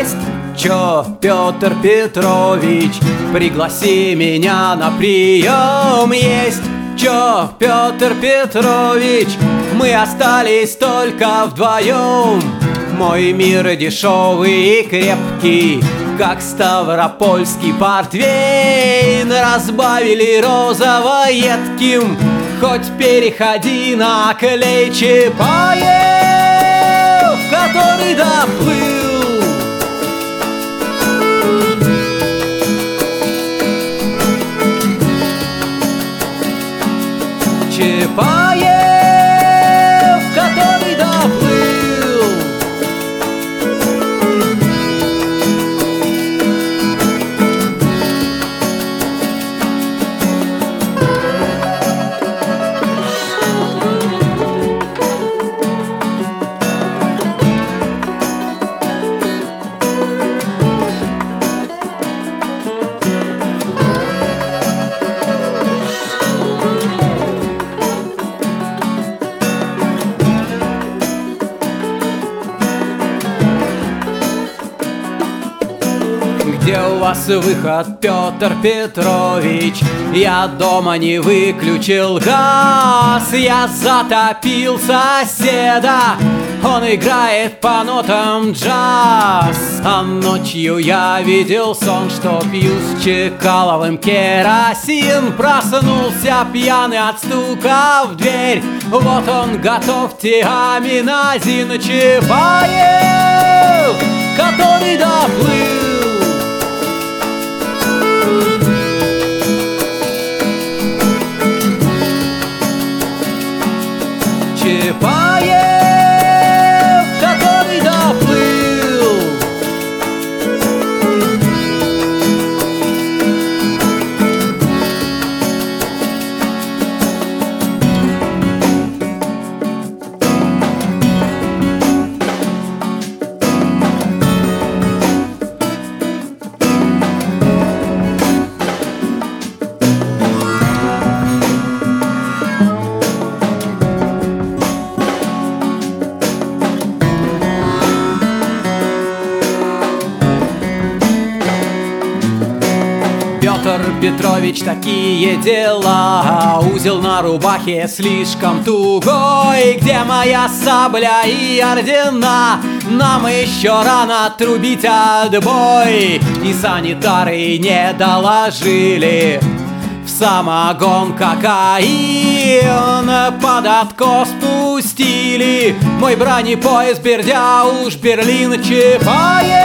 Есть чё, Петр Петрович, пригласи меня на прием. Есть чё, Петр Петрович, мы остались только вдвоем. Мой мир дешевый и крепкий, как ставропольский портвейн. Разбавили розово-едким, хоть переходи на клей. Чапаев, который доплыл. Чапаев, который доплыл. Где у вас выход, Петр Петрович? Я дома не выключил газ. Я затопил соседа, он играет по нотам джаз. А ночью я видел сон, что пью с Чекаловым керосин. Проснулся пьяный от стука в дверь. Вот он, готовьте аминазин. Чапаев, который доплыл. Чапаев, который доплыл. Петр Петрович, такие дела. Узел на рубахе слишком тугой. Где моя сабля и ордена? Нам еще рано трубить отбой. И санитары не доложили в самогон кокаин. Под откос пустили мой бронепоезд, бердя уж Берлин. Чапаев,